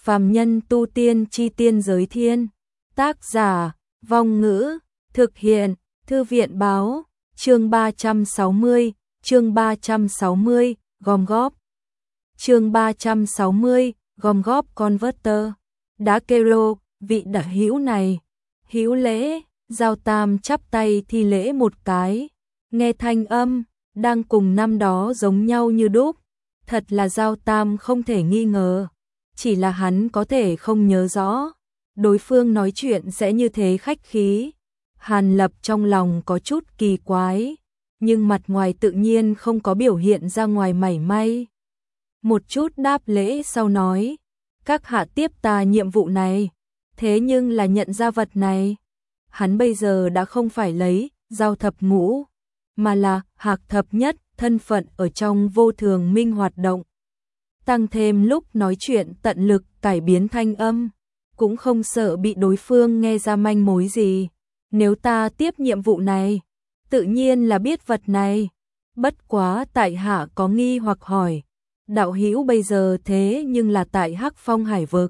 Phàm nhân tu tiên chi tiên giới thiên. Tác giả, Vong Ngữ, thực hiện, Thư viện báo, chương 360, gom góp. Chương 360, gom góp converter. Đá kero, vị đạo hữu này. Hữu lễ, Giao Tam chắp tay thi lễ một cái. Nghe thanh âm, đang cùng năm đó giống nhau như đúc. Thật là Giao Tam không thể nghi ngờ. Chỉ là hắn có thể không nhớ rõ. Đối phương nói chuyện sẽ như thế khách khí. Hàn Lập trong lòng có chút kỳ quái. Nhưng mặt ngoài tự nhiên không có biểu hiện ra ngoài mảy may. Một chút đáp lễ sau nói. Các hạ tiếp ta nhiệm vụ này. Thế nhưng là nhận ra vật này. Hắn bây giờ đã không phải lấy Giao thập ngũ. Mà là Hạc thập nhất, thân phận ở trong vô thường minh hoạt động. Tăng thêm lúc nói chuyện tận lực cải biến thanh âm. Cũng không sợ bị đối phương nghe ra manh mối gì. Nếu ta tiếp nhiệm vụ này, tự nhiên là biết vật này. Bất quá tại hạ có nghi hoặc hỏi. Đạo hữu bây giờ thế nhưng là tại Hắc Phong Hải vực.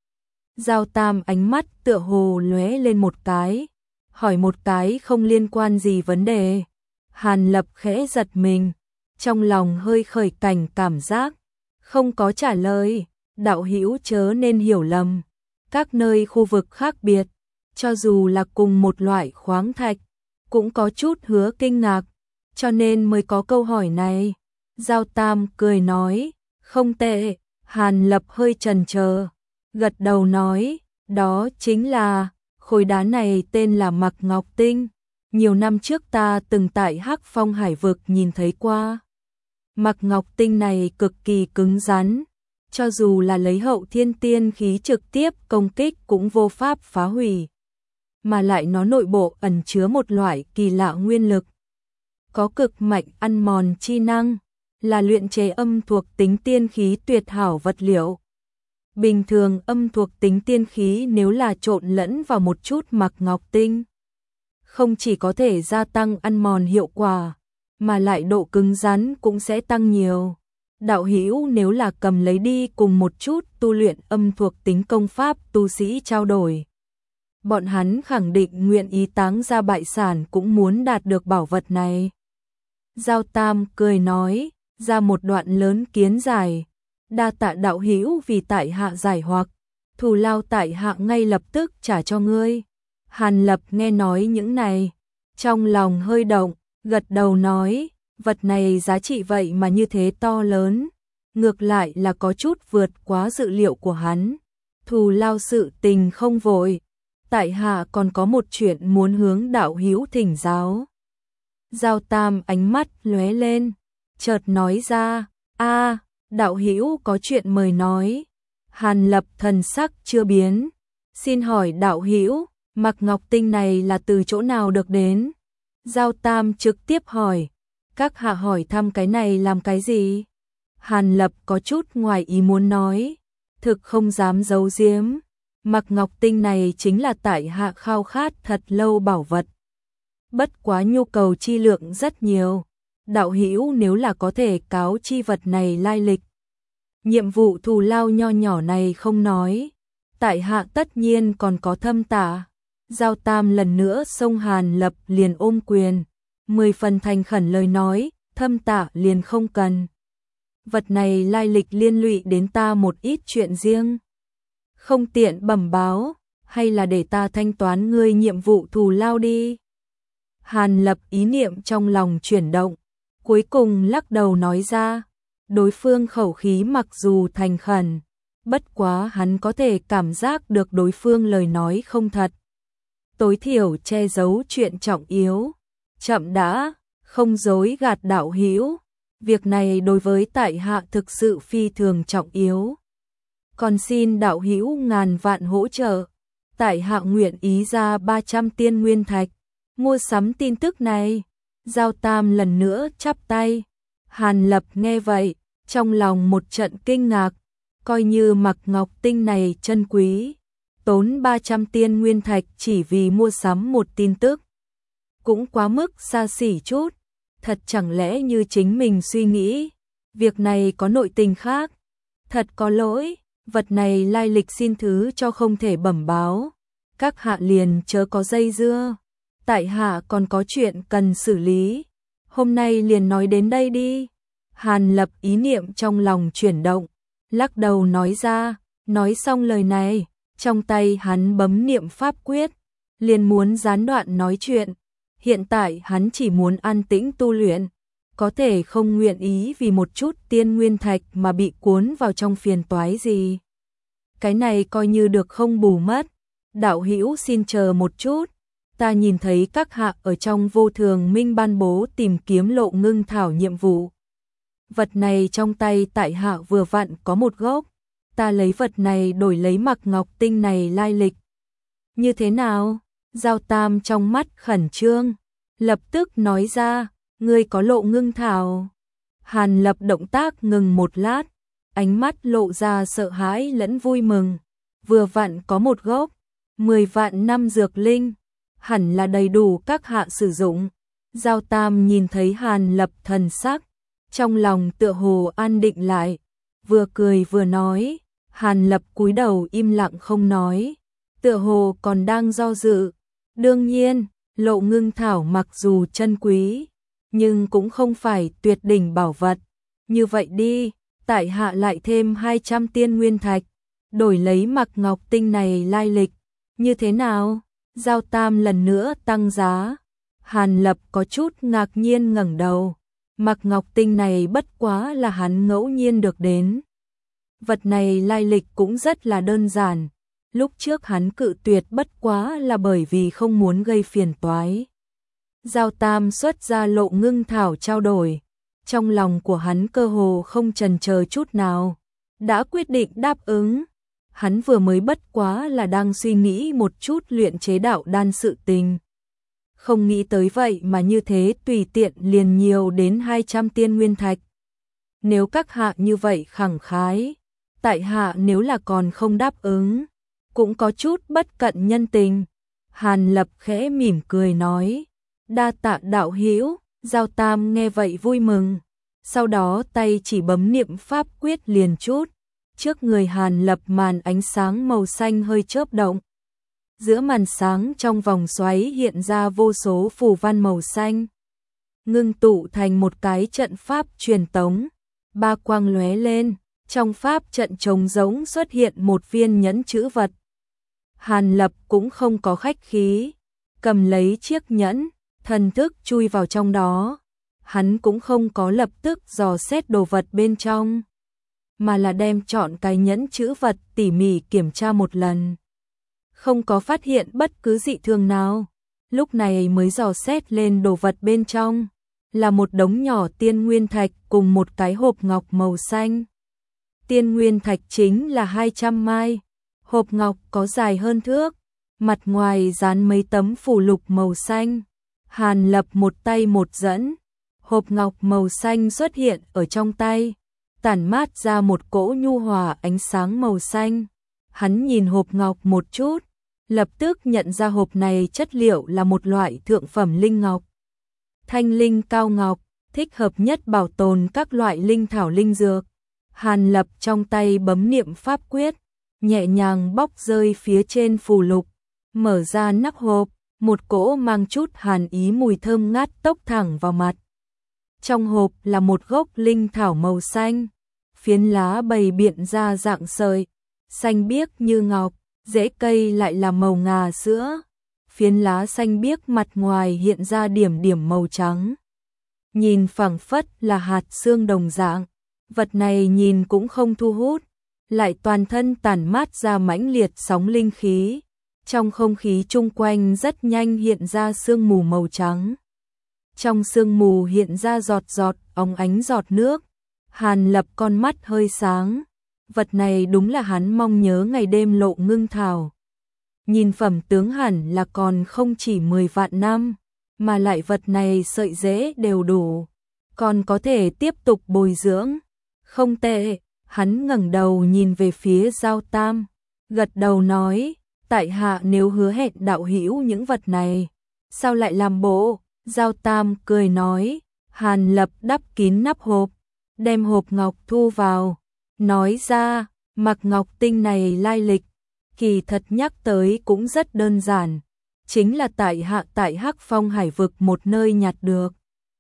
Giao Tam ánh mắt tựa hồ lóe lên một cái. Hỏi một cái không liên quan gì vấn đề. Hàn Lập khẽ giật mình. Trong lòng hơi khởi cảnh cảm giác. Không có trả lời. Đạo hữu chớ nên hiểu lầm. Các nơi khu vực khác biệt. Cho dù là cùng một loại khoáng thạch. Cũng có chút hứa kinh ngạc. Cho nên mới có câu hỏi này. Giao Tam cười nói. Không tệ. Hàn Lập hơi chần chờ. Gật đầu nói. Đó chính là. Khối đá này tên là Mạc Ngọc Tinh. Nhiều năm trước ta từng tại Hắc Phong Hải vực nhìn thấy qua. Mạc Ngọc Tinh này cực kỳ cứng rắn. Cho dù là lấy hậu thiên tiên khí trực tiếp công kích cũng vô pháp phá hủy. Mà lại nó nội bộ ẩn chứa một loại kỳ lạ nguyên lực. Có cực mạnh ăn mòn chi năng. Là luyện chế âm thuộc tính tiên khí tuyệt hảo vật liệu. Bình thường âm thuộc tính tiên khí nếu là trộn lẫn vào một chút Mạc Ngọc Tinh. Không chỉ có thể gia tăng ăn mòn hiệu quả. Mà lại độ cứng rắn cũng sẽ tăng nhiều. Đạo hữu nếu là cầm lấy đi cùng một chút tu luyện âm thuộc tính công pháp tu sĩ trao đổi. Bọn hắn khẳng định nguyện ý táng ra bại sản cũng muốn đạt được bảo vật này. Giao Tam cười nói, ra một đoạn lớn kiến giải. Đa tạ đạo hữu vì tại hạ giải hoặc. Thù lao tại hạ ngay lập tức trả cho ngươi. Hàn Lập nghe nói những này. Trong lòng hơi động, gật đầu nói. Vật này giá trị vậy mà như thế to lớn. Ngược lại là có chút vượt quá dự liệu của hắn. Thù lao sự tình không vội. Tại hạ còn có một chuyện muốn hướng đạo hữu thỉnh giáo. Giao Tam ánh mắt lóe lên. Chợt nói ra. Đạo hữu có chuyện mời nói. Hàn Lập thần sắc chưa biến. Xin hỏi đạo hữu, Mạc Ngọc Tinh này là từ chỗ nào được đến? Giao Tam trực tiếp hỏi. Các hạ hỏi thăm cái này làm cái gì? Hàn Lập có chút ngoài ý muốn nói. Thực không dám giấu giếm. Mạc Ngọc Tinh này chính là tại hạ khao khát thật lâu bảo vật. Bất quá nhu cầu chi lượng rất nhiều. Đạo hữu nếu là có thể cáo chi vật này lai lịch. Nhiệm vụ thù lao nho nhỏ này không nói. Tại hạ tất nhiên còn có thâm tạ. Giao Tam lần nữa xông Hàn Lập liền ôm quyền. 10 phần thành khẩn lời nói, thâm tạ liền không cần. Vật này lai lịch liên lụy đến ta một ít chuyện riêng. Không tiện bẩm báo, hay là để ta thanh toán ngươi nhiệm vụ thù lao đi. Hàn Lập ý niệm trong lòng chuyển động. Cuối cùng lắc đầu nói ra. Đối phương khẩu khí mặc dù thành khẩn. Bất quá hắn có thể cảm giác được đối phương lời nói không thật. Tối thiểu che giấu chuyện trọng yếu. Chậm đã, không dối gạt đạo hữu. Việc này đối với tại hạ thực sự phi thường trọng yếu. Còn xin đạo hữu ngàn vạn hỗ trợ. Tại hạ nguyện ý ra 300 tiên nguyên thạch. Mua sắm tin tức này. Giao Tam lần nữa chắp tay. Hàn Lập nghe vậy, trong lòng một trận kinh ngạc. Coi như Mạc Ngọc Tinh này chân quý. Tốn 300 tiên nguyên thạch chỉ vì mua sắm một tin tức. Cũng quá mức xa xỉ chút. Thật chẳng lẽ như chính mình suy nghĩ. Việc này có nội tình khác. Thật có lỗi. vật này lai lịch xin thứ cho không thể bẩm báo, các hạ liền chớ có dây dưa, tại hạ còn có chuyện cần xử lý, hôm nay liền nói đến đây đi. Hàn Lập ý niệm trong lòng chuyển động, lắc đầu nói ra, nói xong lời này, trong tay hắn bấm niệm pháp quyết, liền muốn gián đoạn nói chuyện, hiện tại hắn chỉ muốn an tĩnh tu luyện, có thể không nguyện ý vì một chút tiên nguyên thạch mà bị cuốn vào trong phiền toái gì. Cái này coi như được không bù mất. Đạo hữu xin chờ một chút, ta nhìn thấy các hạ ở trong vô thường minh ban bố tìm kiếm lộ ngưng thảo nhiệm vụ. Vật này trong tay tại hạ vừa vặn có một gốc, ta lấy vật này đổi lấy mặc ngọc tinh này lai lịch. Như thế nào? Giao Tam trong mắt khẩn trương, lập tức nói ra, ngươi có lộ ngưng thảo. Hàn Lập động tác ngừng một lát, ánh mắt lộ ra sợ hãi lẫn vui mừng, vừa vặn có một gốc, 10 vạn năm dược linh, hẳn là đầy đủ các hạ sử dụng. Giao Tam nhìn thấy Hàn Lập thần sắc, trong lòng tựa hồ an định lại, vừa cười vừa nói. Hàn Lập cúi đầu im lặng không nói, tựa hồ còn đang do dự. Đương nhiên, lộ ngưng thảo mặc dù chân quý, nhưng cũng không phải tuyệt đỉnh bảo vật. Như vậy đi, tại hạ lại thêm 200 tiên nguyên thạch, đổi lấy mặc ngọc tinh này lai lịch. Như thế nào? Giao Tam lần nữa tăng giá. Hàn Lập có chút ngạc nhiên ngẩng đầu. Mặc ngọc tinh này bất quá là hắn ngẫu nhiên được đến. Vật này lai lịch cũng rất là đơn giản. Lúc trước hắn cự tuyệt bất quá là bởi vì không muốn gây phiền toái. Giao Tam xuất ra lộ ngưng thảo trao đổi. Trong lòng của hắn cơ hồ không chần chờ chút nào, đã quyết định đáp ứng. Hắn vừa mới bất quá là đang suy nghĩ một chút luyện chế đạo đan sự tình. Không nghĩ tới vậy mà như thế tùy tiện liền nhiều đến 200 tiên nguyên thạch. Nếu các hạ như vậy khẳng khái, tại hạ nếu là còn không đáp ứng, cũng có chút bất cận nhân tình. Hàn Lập khẽ mỉm cười nói, đa tạ đạo hữu. Giao Tam nghe vậy vui mừng, sau đó tay chỉ bấm niệm pháp quyết liền chút, trước người Hàn Lập màn ánh sáng màu xanh hơi chớp động. Giữa màn sáng trong vòng xoáy hiện ra vô số phù văn màu xanh, ngưng tụ thành một cái trận pháp truyền tống, ba quang lóe lên, trong pháp trận trống rỗng xuất hiện một viên nhẫn chữ vật. Hàn Lập cũng không có khách khí, cầm lấy chiếc nhẫn, thần thức chui vào trong đó. Hắn cũng không có lập tức dò xét đồ vật bên trong, mà là đem chọn cái nhẫn chữ vật tỉ mỉ kiểm tra một lần. Không có phát hiện bất cứ dị thường nào, lúc này mới dò xét lên đồ vật bên trong, là một đống nhỏ tiên nguyên thạch cùng một cái hộp ngọc màu xanh. Tiên nguyên thạch chính là 200 mai, hộp ngọc có dài hơn thước, mặt ngoài dán mấy tấm phù lục màu xanh. Hàn Lập một tay một dẫn, hộp ngọc màu xanh xuất hiện ở trong tay, tản mát ra một cỗ nhu hòa ánh sáng màu xanh. Hắn nhìn hộp ngọc một chút, lập tức nhận ra hộp này chất liệu là một loại thượng phẩm linh ngọc. Thanh linh cao ngọc, thích hợp nhất bảo tồn các loại linh thảo linh dược. Hàn Lập trong tay bấm niệm pháp quyết, nhẹ nhàng bóc rơi phía trên phù lục, mở ra nắp hộp, một cỗ mang chút hàn ý mùi thơm ngát tốc thẳng vào mặt. Trong hộp là một gốc linh thảo màu xanh, phiến lá bày biện ra dạng sợi, xanh biếc như ngọc, rễ cây lại là màu ngà sữa. Phiến lá xanh biếc mặt ngoài hiện ra điểm điểm màu trắng, nhìn phảng phất là hạt xương đồng dạng. Vật này nhìn cũng không thu hút, lại toàn thân tản mát ra mãnh liệt sóng linh khí. Trong không khí chung quanh rất nhanh hiện ra sương mù màu trắng. Trong sương mù hiện ra giọt giọt óng ánh giọt nước. Hàn Lập con mắt hơi sáng. Vật này đúng là hắn mong nhớ ngày đêm lộ ngưng thảo. Nhìn phẩm tướng hẳn là còn không chỉ 10 vạn năm, mà lại vật này sợi rễ đều đủ, còn có thể tiếp tục bồi dưỡng. Không tệ. Hắn ngẩng đầu nhìn về phía Giao Tam, gật đầu nói, tại hạ nếu hứa hẹn đạo hữu những vật này, sao lại làm bộ? Giao Tam cười nói. Hàn Lập đắp kín nắp hộp, đem hộp ngọc thu vào, nói ra, Mạc Ngọc Tinh này lai lịch, kỳ thật nhắc tới cũng rất đơn giản, chính là tại Hắc Phong Hải vực một nơi nhặt được.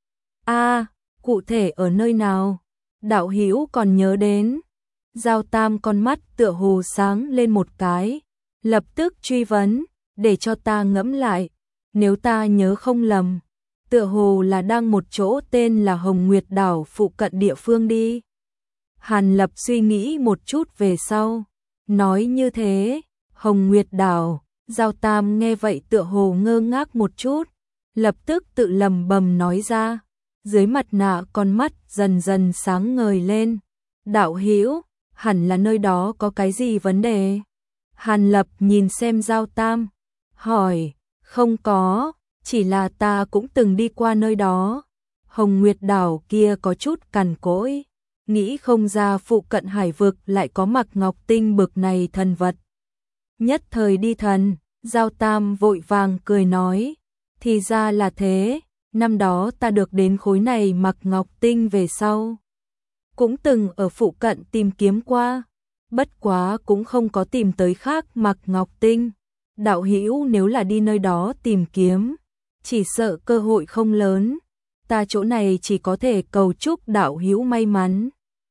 Cụ thể ở nơi nào? Đạo hữu còn nhớ đến? Giao Tam con mắt tựa hồ sáng lên một cái, lập tức truy vấn, để cho ta ngẫm lại, nếu ta nhớ không lầm, tựa hồ là đang một chỗ tên là Hồng Nguyệt đảo phụ cận địa phương đi. Hàn Lập suy nghĩ một chút về sau, nói như thế, Hồng Nguyệt đảo. Giao Tam nghe vậy tựa hồ ngơ ngác một chút, lập tức tự lẩm bẩm nói ra, dưới mặt nạ con mắt dần dần sáng ngời lên. Đạo hữu, hẳn là nơi đó có cái gì vấn đề? Hàn Lập nhìn xem Giao Tam, hỏi, không có, chỉ là ta cũng từng đi qua nơi đó. Hồng Nguyệt đảo kia có chút cằn cỗi, nghĩ không ra phụ cận hải vực lại có Mạc Ngọc Tinh bực này thần vật. Nhất thời đi thần, Giao Tam vội vàng cười nói, thì ra là thế, năm đó ta được đến khối này Mạc Ngọc Tinh về sau. Cũng từng ở phụ cận tìm kiếm qua, bất quá cũng không có tìm tới khác Mạc Ngọc Tinh. Đạo hữu nếu là đi nơi đó tìm kiếm, chỉ sợ cơ hội không lớn, ta chỗ này chỉ có thể cầu chúc đạo hữu may mắn.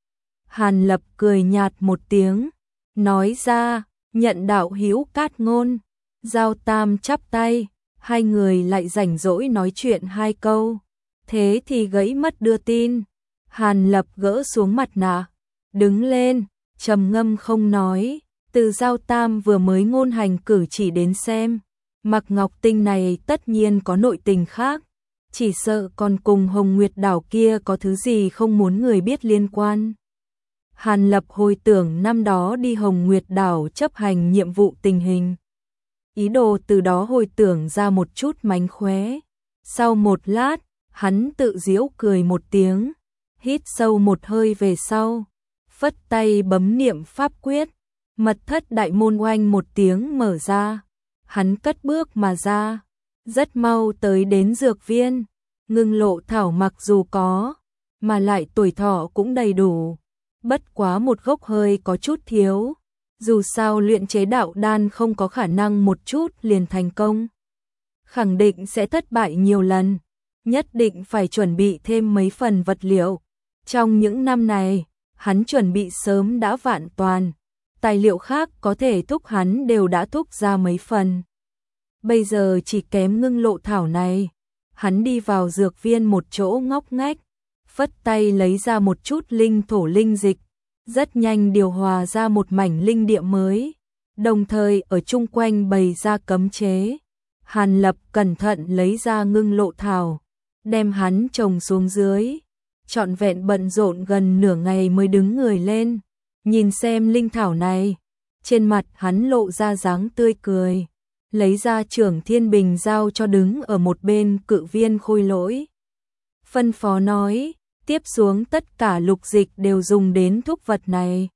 Hàn Lập cười nhạt một tiếng, nói ra, nhận đạo hữu cát ngôn. Giao Tam chắp tay, hai người lại rảnh rỗi nói chuyện hai câu, thế thì gãy mất đưa tin. Hàn Lập gỡ xuống mặt nạ, đứng lên, trầm ngâm không nói, từ Giao Tam vừa mới ngôn hành cử chỉ đến xem, Mạc Ngọc Tinh này tất nhiên có nội tình khác, chỉ sợ còn cùng Hồng Nguyệt đảo kia có thứ gì không muốn người biết liên quan. Hàn Lập hồi tưởng năm đó đi Hồng Nguyệt đảo chấp hành nhiệm vụ tình hình, ý đồ từ đó hồi tưởng ra một chút mánh khóe. Sau một lát, hắn tự giễu cười một tiếng, hít sâu một hơi về sau, phất tay bấm niệm pháp quyết, mật thất đại môn oanh một tiếng mở ra, hắn cất bước mà ra, rất mau tới đến dược viên. Ngưng lộ thảo mặc dù có, mà lại tuổi thọ cũng đầy đủ, bất quá một gốc hơi có chút thiếu. Dù sao luyện chế đạo đan không có khả năng một chút liền thành công, khẳng định sẽ thất bại nhiều lần, nhất định phải chuẩn bị thêm mấy phần vật liệu. Trong những năm này, hắn chuẩn bị sớm đã vạn toàn, tài liệu khác có thể thúc hắn đều đã thúc ra mấy phần. Bây giờ chỉ kém ngưng lộ thảo này, hắn đi vào dược viên một chỗ ngóc ngách, phất tay lấy ra một chút linh thổ linh dịch, rất nhanh điều hòa ra một mảnh linh địa mới, đồng thời ở chung quanh bày ra cấm chế. Hàn Lập cẩn thận lấy ra ngưng lộ thảo, đem hắn trồng xuống dưới, trọn vẹn bận rộn gần nửa ngày mới đứng người lên, nhìn xem linh thảo này, trên mặt hắn lộ ra dáng tươi cười, lấy ra Trưởng Thiên Bình giao cho đứng ở một bên Cự Viên Khôi Lỗi. Phân phó nói, tiếp xuống tất cả lục dịch đều dùng đến thuốc vật này.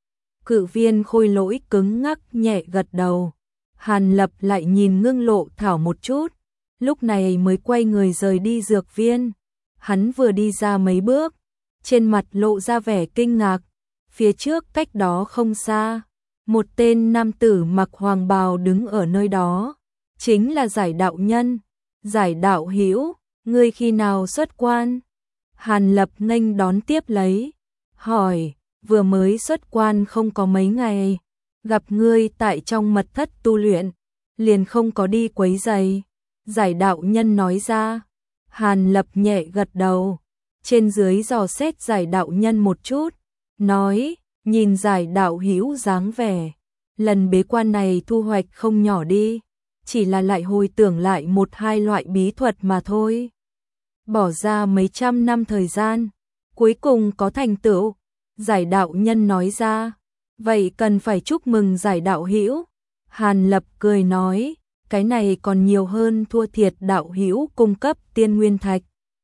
Cự Viên Khôi Lỗi cứng ngắc nhẹ gật đầu. Hàn Lập lại nhìn ngưng lộ thảo một chút, lúc này mới quay người rời đi dược viên. Hắn vừa đi ra mấy bước, trên mặt lộ ra vẻ kinh ngạc, phía trước cách đó không xa, một tên nam tử mặc hoàng bào đứng ở nơi đó, chính là Giải đạo nhân. Giải đạo hữu, ngươi khi nào xuất quan? Hàn Lập nghênh đón tiếp lấy, hỏi, vừa mới xuất quan không có mấy ngày, gặp ngươi tại trong mật thất tu luyện, liền không có đi quấy rầy. Giải đạo nhân nói ra. Hàn Lập nhẹ gật đầu, trên dưới dò xét Giải đạo nhân một chút, nói, nhìn Giải đạo hữu dáng vẻ, lần bế quan này thu hoạch không nhỏ đi, chỉ là lại hồi tưởng lại một hai loại bí thuật mà thôi. Bỏ ra mấy trăm năm thời gian, cuối cùng có thành tựu. Giải đạo nhân nói ra, vậy cần phải chúc mừng Giải đạo hữu. Hàn Lập cười nói, cái này còn nhiều hơn thua thiệt đạo hữu cung cấp tiên nguyên thạch.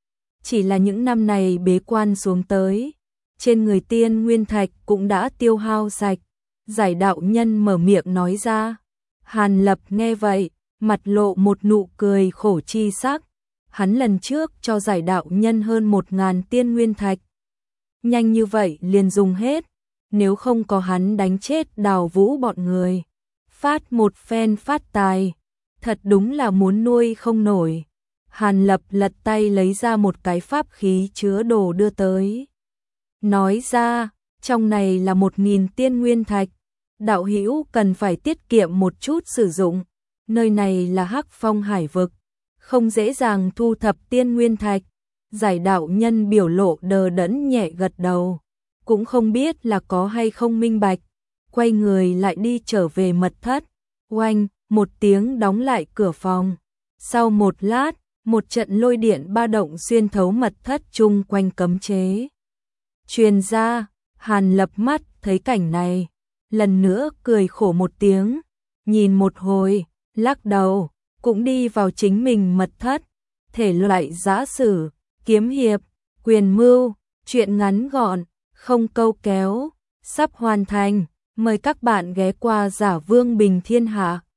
Chỉ là những năm này bế quan xuống tới, trên người tiên nguyên thạch cũng đã tiêu hao sạch. Giải đạo nhân mở miệng nói ra. Hàn Lập nghe vậy, mặt lộ một nụ cười khổ chi sắc. Hắn lần trước cho Giải đạo nhân hơn 1000 tiên nguyên thạch, nhanh như vậy liền dùng hết, nếu không có hắn đánh chết Đào Vũ bọn người. Phát một phen phát tài, thật đúng là muốn nuôi không nổi. Hàn Lập lật tay lấy ra một cái pháp khí chứa đồ đưa tới. Nói ra, trong này là 1000 tiên nguyên thạch, đạo hữu cần phải tiết kiệm một chút sử dụng, nơi này là Hắc Phong hải vực, không dễ dàng thu thập tiên nguyên thạch. Giải đạo nhân biểu lộ đờ đẫn nhẹ gật đầu, cũng không biết là có hay không minh bạch, quay người lại đi trở về mật thất. Oanh, một tiếng đóng lại cửa phòng. Sau một lát, một trận lôi điện ba động xuyên thấu mật thất chung quanh cấm chế truyền ra. Hàn Lập mắt thấy cảnh này, lần nữa cười khổ một tiếng, nhìn một hồi, lắc đầu, cũng đi vào chính mình mật thất. Thể loại giã sử, kiếm hiệp, quyền mưu, truyện ngắn gọn, không câu kéo, sắp hoàn thành. Mời các bạn ghé qua Giả Vương Bình Thiên Hạ.